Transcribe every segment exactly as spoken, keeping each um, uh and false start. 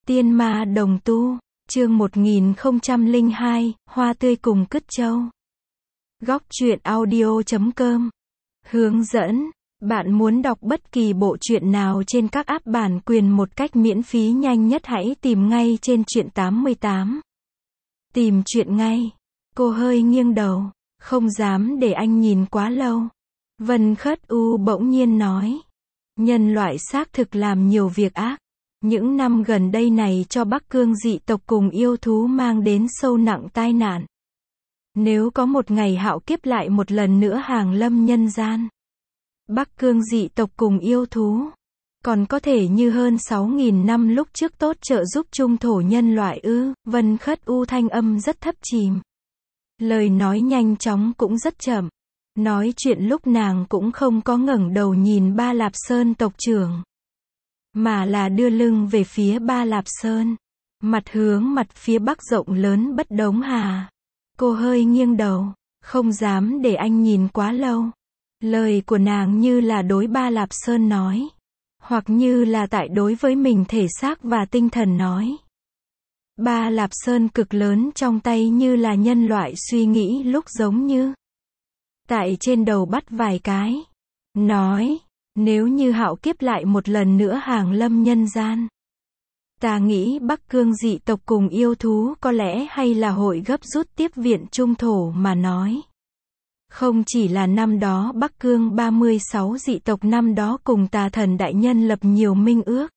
Tiên ma đồng tu, chương một nghìn không trăm lẻ hai, hoa tươi cùng cứt châu. Góc truyện audio chấm com. Hướng dẫn, bạn muốn đọc bất kỳ bộ truyện nào trên các app bản quyền một cách miễn phí nhanh nhất hãy tìm ngay trên truyện tám mươi tám. Tìm truyện ngay. Cô hơi nghiêng đầu, không dám để anh nhìn quá lâu. Vân Khất U bỗng nhiên nói. Nhân loại xác thực làm nhiều việc ác. Những năm gần đây này cho Bắc Cương dị tộc cùng yêu thú mang đến sâu nặng tai nạn. Nếu có một ngày hạo kiếp lại một lần nữa hàng lâm nhân gian. Bắc Cương dị tộc cùng yêu thú. Còn có thể như hơn sáu nghìn năm lúc trước tốt trợ giúp trung thổ nhân loại ư? Vân Khất U thanh âm rất thấp chìm. Lời nói nhanh chóng cũng rất chậm. Nói chuyện lúc nàng cũng không có ngẩng đầu nhìn Ba Lạp Sơn tộc trưởng. Mà là đưa lưng về phía Ba Lạp Sơn. Mặt hướng mặt phía bắc rộng lớn Bất Đống Hà. Cô hơi nghiêng đầu, không dám để anh nhìn quá lâu. Lời của nàng như là đối Ba Lạp Sơn nói. Hoặc như là tại đối với mình thể xác và tinh thần nói. Ba Lạp Sơn cực lớn trong tay như là nhân loại suy nghĩ lúc giống như. Tại trên đầu bắt vài cái. Nói. Nếu như hạo kiếp lại một lần nữa hàng lâm nhân gian. Ta nghĩ Bắc Cương dị tộc cùng yêu thú có lẽ hay là hội gấp rút tiếp viện trung thổ mà nói. Không chỉ là năm đó Bắc Cương ba mươi sáu dị tộc năm đó cùng tà thần đại nhân lập nhiều minh ước.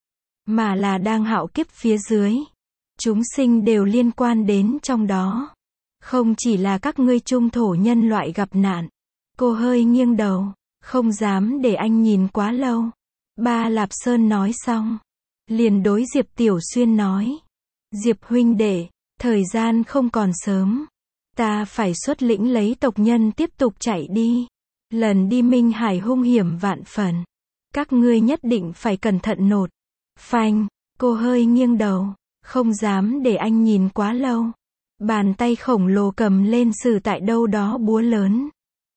Mà là đang hạo kiếp phía dưới. Chúng sinh đều liên quan đến trong đó. Không chỉ là các ngươi trung thổ nhân loại gặp nạn. Cô hơi nghiêng đầu. Không dám để anh nhìn quá lâu. Ba Lạp Sơn nói xong. Liền đối Diệp Tiểu Xuyên nói. Diệp huynh đệ, thời gian không còn sớm. Ta phải xuất lĩnh lấy tộc nhân tiếp tục chạy đi. Lần đi Minh Hải hung hiểm vạn phần. Các ngươi nhất định phải cẩn thận nột. Phanh, cô hơi nghiêng đầu. Không dám để anh nhìn quá lâu. Bàn tay khổng lồ cầm lên sử tại đâu đó búa lớn.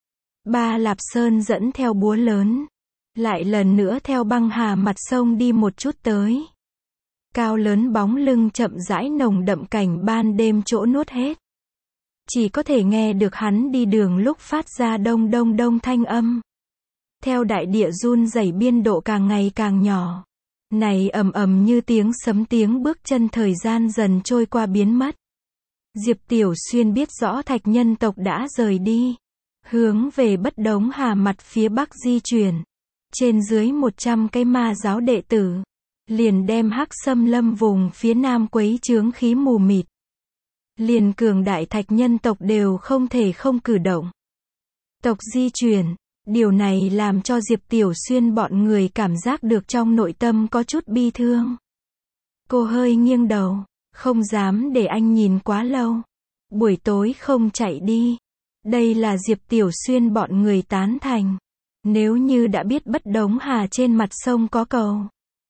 Ba Lạp Sơn dẫn theo búa lớn. Lại lần nữa theo băng hà mặt sông đi một chút tới. Cao lớn bóng lưng chậm rãi nồng đậm cảnh ban đêm chỗ nuốt hết. Chỉ có thể nghe được hắn đi đường lúc phát ra đông đông đông thanh âm. Theo đại địa run rẩy biên độ càng ngày càng nhỏ. Này ầm ầm như tiếng sấm tiếng bước chân thời gian dần trôi qua biến mất. Diệp Tiểu Xuyên biết rõ thạch nhân tộc đã rời đi. Hướng về Bất Đống Hà mặt phía bắc di chuyển. Trên dưới một trăm cái ma giáo đệ tử. Liền đem Hắc Xâm Lâm vùng phía nam quấy chướng khí mù mịt. Liền cường đại thạch nhân tộc đều không thể không cử động. Tộc di chuyển. Điều này làm cho Diệp Tiểu Xuyên bọn người cảm giác được trong nội tâm có chút bi thương. Cô hơi nghiêng đầu. Không dám để anh nhìn quá lâu. Buổi tối không chạy đi. Đây là Diệp Tiểu Xuyên bọn người tán thành. Nếu như đã biết Bất Đống Hà trên mặt sông có cầu.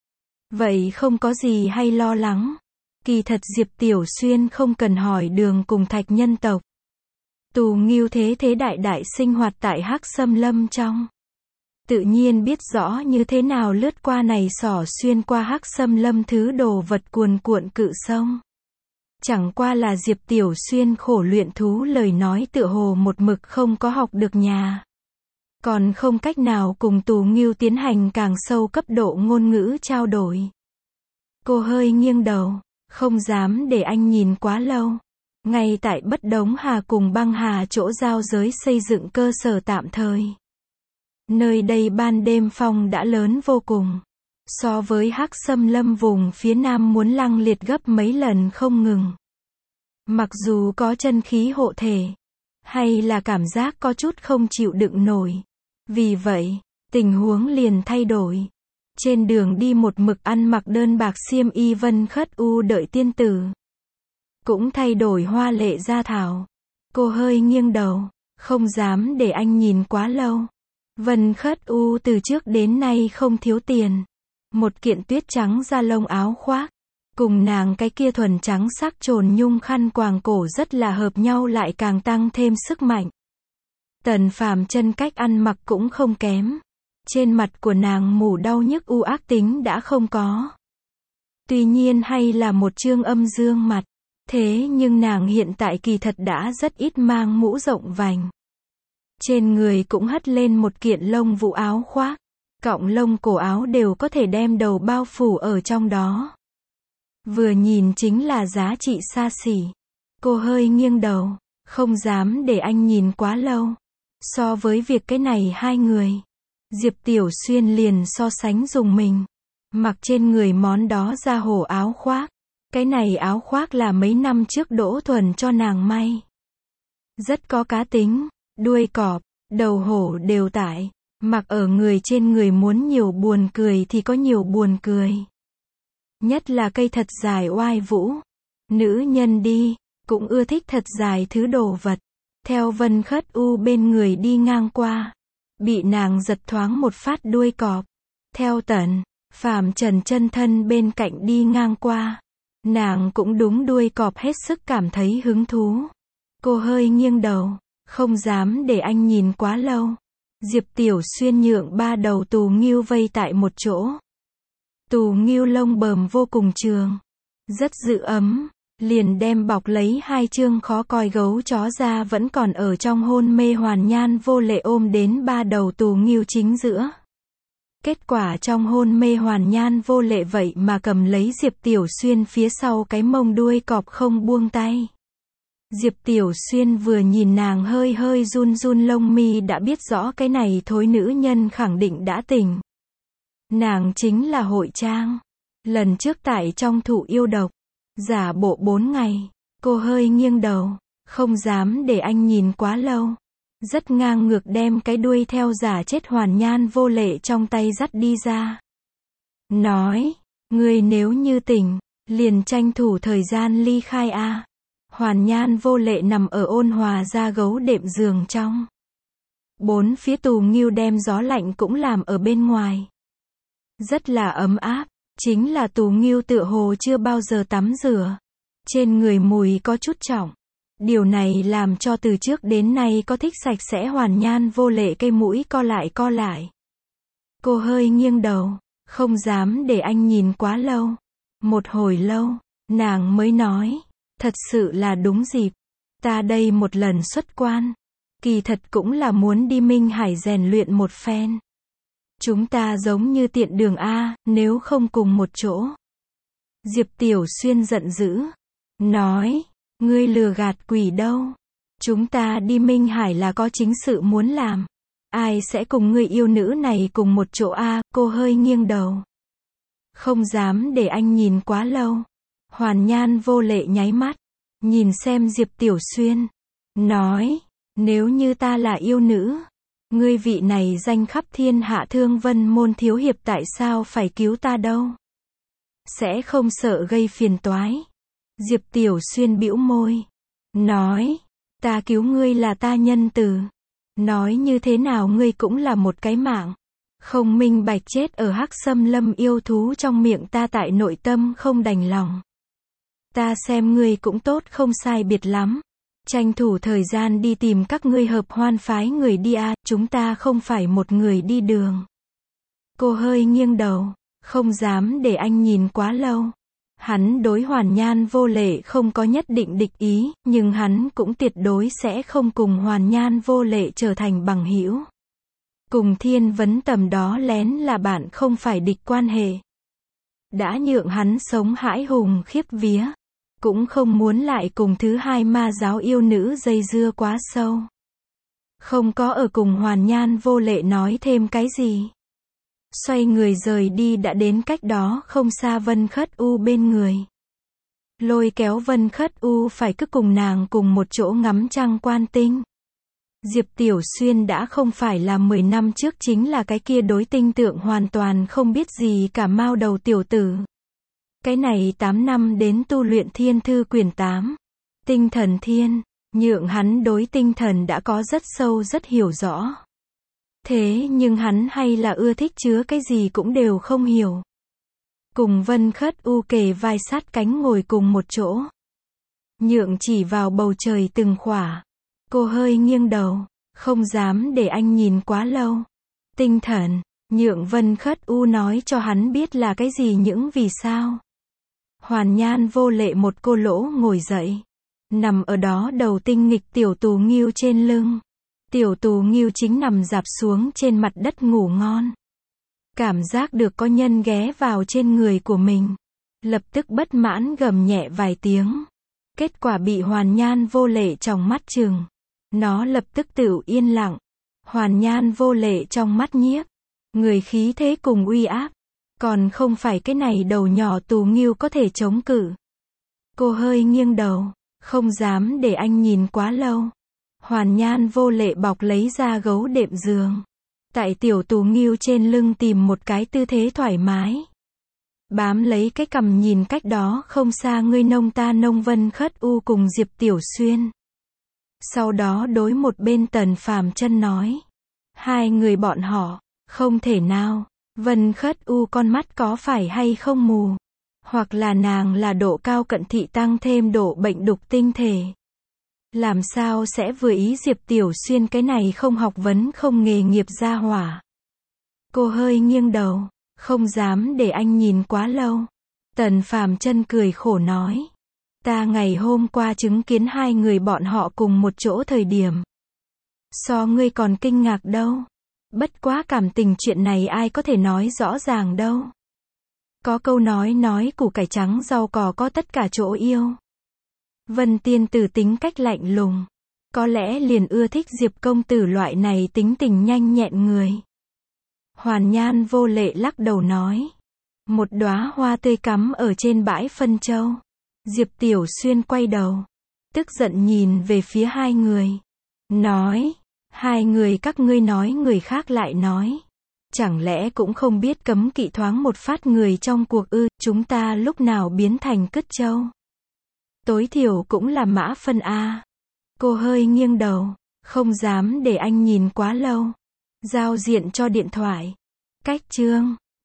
Vậy không có gì hay lo lắng. Kỳ thật Diệp Tiểu Xuyên không cần hỏi đường cùng thạch nhân tộc. Tù Ngưu thế thế đại đại sinh hoạt tại Hắc Xâm Lâm trong. Tự nhiên biết rõ như thế nào lướt qua này xỏ xuyên qua Hắc Xâm Lâm thứ đồ vật cuồn cuộn cự sông. Chẳng qua là Diệp Tiểu Xuyên khổ luyện thú lời nói tựa hồ một mực không có học được nhà. Còn không cách nào cùng Tù Ngưu tiến hành càng sâu cấp độ ngôn ngữ trao đổi. Cô hơi nghiêng đầu, không dám để anh nhìn quá lâu. Ngay tại Bất Đống Hà cùng băng hà chỗ giao giới xây dựng cơ sở tạm thời. Nơi đây ban đêm phong đã lớn vô cùng. So với Hắc Xâm Lâm vùng phía nam muốn lăng liệt gấp mấy lần không ngừng. Mặc dù có chân khí hộ thể, hay là cảm giác có chút không chịu đựng nổi. Vì vậy, tình huống liền thay đổi. Trên đường đi một mực ăn mặc đơn bạc xiêm y Vân Khất U đợi tiên tử. Cũng thay đổi hoa lệ gia thảo. Cô hơi nghiêng đầu, không dám để anh nhìn quá lâu. Vân Khất U từ trước đến nay không thiếu tiền. Một kiện tuyết trắng da lông áo khoác. Cùng nàng cái kia thuần trắng sắc trồn nhung khăn quàng cổ rất là hợp nhau lại càng tăng thêm sức mạnh. Tần Phàm chân cách ăn mặc cũng không kém. Trên mặt của nàng mủ đau nhức u ác tính đã không có. Tuy nhiên hay là một chương âm dương mặt. Thế nhưng nàng hiện tại kỳ thật đã rất ít mang mũ rộng vành. Trên người cũng hất lên một kiện lông vũ áo khoác. Cọng lông cổ áo đều có thể đem đầu bao phủ ở trong đó. Vừa nhìn chính là giá trị xa xỉ. Cô hơi nghiêng đầu, không dám để anh nhìn quá lâu. So với việc cái này hai người, Diệp Tiểu Xuyên liền so sánh dùng mình. Mặc trên người món đó da hổ áo khoác. Cái này áo khoác là mấy năm trước Đỗ Thuần cho nàng may. Rất có cá tính, đuôi cọp, đầu hổ đều tải. Mặc ở người trên người muốn nhiều buồn cười thì có nhiều buồn cười. Nhất là cây thật dài oai vũ. Nữ nhân đi, cũng ưa thích thật dài thứ đồ vật. Theo Vân Khất U bên người đi ngang qua. Bị nàng giật thoáng một phát đuôi cọp. Theo Tần, Phàm Trần chân thân bên cạnh đi ngang qua. Nàng cũng đúng đuôi cọp hết sức cảm thấy hứng thú. Cô hơi nghiêng đầu, không dám để anh nhìn quá lâu. Diệp Tiểu Xuyên nhượng ba đầu tù ngưu vây tại một chỗ. Tù ngưu lông bờm vô cùng trường, rất giữ ấm, liền đem bọc lấy hai chương khó coi gấu chó ra vẫn còn ở trong hôn mê Hoàn Nhan Vô Lệ ôm đến ba đầu tù ngưu chính giữa. Kết quả trong hôn mê Hoàn Nhan Vô Lệ vậy mà cầm lấy Diệp Tiểu Xuyên phía sau cái mông đuôi cọp không buông tay. Diệp Tiểu Xuyên vừa nhìn nàng hơi hơi run run lông mi đã biết rõ cái này thối nữ nhân khẳng định đã tỉnh. Nàng chính là Hội Trang. Lần trước tại trong Thụ Yêu Độc, giả bộ bốn ngày, cô hơi nghiêng đầu, không dám để anh nhìn quá lâu. Rất ngang ngược đem cái đuôi theo giả chết Hoàn Nhan Vô Lệ trong tay dắt đi ra. Nói, ngươi nếu như tỉnh, liền tranh thủ thời gian ly khai a. Hoàn Nhan Vô Lệ nằm ở ôn hòa da gấu đệm giường trong. Bốn phía tù ngưu đem gió lạnh cũng làm ở bên ngoài. Rất là ấm áp, chính là tù ngưu tựa hồ chưa bao giờ tắm rửa. Trên người mùi có chút trọng. Điều này làm cho từ trước đến nay có thích sạch sẽ Hoàn Nhan Vô Lệ cây mũi co lại co lại. Cô hơi nghiêng đầu, không dám để anh nhìn quá lâu. Một hồi lâu, nàng mới nói, thật sự là đúng dịp. Ta đây một lần xuất quan, kỳ thật cũng là muốn đi Minh Hải rèn luyện một phen. Chúng ta giống như tiện đường A, nếu không cùng một chỗ. Diệp Tiểu Xuyên giận dữ, nói, ngươi lừa gạt quỷ đâu. Chúng ta đi Minh Hải là có chính sự muốn làm. Ai sẽ cùng người yêu nữ này cùng một chỗ A, cô hơi nghiêng đầu. Không dám để anh nhìn quá lâu. Hoàn Nhan Vô Lệ nháy mắt, nhìn xem Diệp Tiểu Xuyên, nói, nếu như ta là yêu nữ, ngươi vị này danh khắp thiên hạ Thương Vân môn thiếu hiệp tại sao phải cứu ta đâu? Sẽ không sợ gây phiền toái. Diệp Tiểu Xuyên bĩu môi, nói, ta cứu ngươi là ta nhân từ. Nói như thế nào ngươi cũng là một cái mạng. Không minh bạch chết ở Hắc Xâm Lâm yêu thú trong miệng ta tại nội tâm không đành lòng. Ta xem ngươi cũng tốt không sai biệt lắm. Tranh thủ thời gian đi tìm các ngươi hợp hoan phái người đi a, chúng ta không phải một người đi đường. Cô hơi nghiêng đầu, không dám để anh nhìn quá lâu. Hắn đối Hoàn Nhan Vô Lệ không có nhất định địch ý, nhưng hắn cũng tuyệt đối sẽ không cùng Hoàn Nhan Vô Lệ trở thành bằng hữu. Cùng Thiên Vấn tầm đó lén là bạn không phải địch quan hệ. Đã nhượng hắn sống hãi hùng khiếp vía. Cũng không muốn lại cùng thứ hai ma giáo yêu nữ dây dưa quá sâu. Không có ở cùng Hoàn Nhan Vô Lệ nói thêm cái gì. Xoay người rời đi đã đến cách đó không xa Vân Khất U bên người. Lôi kéo Vân Khất U phải cứ cùng nàng cùng một chỗ ngắm trăng quan tinh. Diệp Tiểu Xuyên đã không phải là mười năm trước chính là cái kia đối tinh tượng hoàn toàn không biết gì cả mao đầu tiểu tử. Cái này tám năm đến tu luyện Thiên Thư quyển tám. Tinh thần thiên, nhượng hắn đối tinh thần đã có rất sâu rất hiểu rõ. Thế nhưng hắn hay là ưa thích chứa cái gì cũng đều không hiểu. Cùng Vân Khất U kề vai sát cánh ngồi cùng một chỗ. Nhượng chỉ vào bầu trời từng khỏa. Cô hơi nghiêng đầu, không dám để anh nhìn quá lâu. Tinh thần, nhượng Vân Khất U nói cho hắn biết là cái gì những vì sao. Hoàn Nhan vô lệ một cô lỗ ngồi dậy. Nằm ở đó đầu tinh nghịch tiểu Tú Nghiêu trên lưng. Tiểu Tú Nghiêu chính nằm rạp xuống trên mặt đất ngủ ngon. Cảm giác được có nhân ghé vào trên người của mình. Lập tức bất mãn gầm nhẹ vài tiếng. Kết quả bị Hoàn Nhan vô lệ trong mắt chừng. Nó lập tức tựu yên lặng. Hoàn Nhan vô lệ trong mắt nhiếp. Người khí thế cùng uy áp. Còn không phải cái này đầu nhỏ Tú Nghiêu có thể chống cự. Cô hơi nghiêng đầu. Không dám để anh nhìn quá lâu. Hoàn Nhan vô lệ bọc lấy ra gấu đệm giường. Tại tiểu Tú Nghiêu trên lưng tìm một cái tư thế thoải mái. Bám lấy cái cằm nhìn cách đó không xa ngươi nông ta nông Vân Khất U cùng Diệp Tiểu Xuyên. Sau đó đối một bên Tần Phàm Chân nói. Hai người bọn họ, không thể nào, Vân Khất U con mắt có phải hay không mù? Hoặc là nàng là độ cao cận thị tăng thêm độ bệnh đục tinh thể. Làm sao sẽ vừa ý Diệp Tiểu Xuyên cái này không học vấn không nghề nghiệp gia hỏa. Cô hơi nghiêng đầu, không dám để anh nhìn quá lâu. Tần Phàm Chân cười khổ nói. Ta ngày hôm qua chứng kiến hai người bọn họ cùng một chỗ thời điểm. So ngươi còn kinh ngạc đâu. Bất quá cảm tình chuyện này ai có thể nói rõ ràng đâu. Có câu nói nói củ cải trắng rau cỏ có tất cả chỗ yêu. Vân tiên tử tính cách lạnh lùng. Có lẽ liền ưa thích Diệp công tử loại này tính tình nhanh nhẹn người. Hoàn Nhan vô lệ lắc đầu nói. Một đóa hoa tươi cắm ở trên bãi phân châu. Diệp Tiểu Xuyên quay đầu. Tức giận nhìn về phía hai người. Nói. Hai người các ngươi nói người khác lại nói. Chẳng lẽ cũng không biết cấm kỵ thoáng một phát người trong cuộc ư, chúng ta lúc nào biến thành cứt châu. Tối thiểu cũng là mã phân A. Cô hơi nghiêng đầu, không dám để anh nhìn quá lâu. Giao diện cho điện thoại. Cách chương.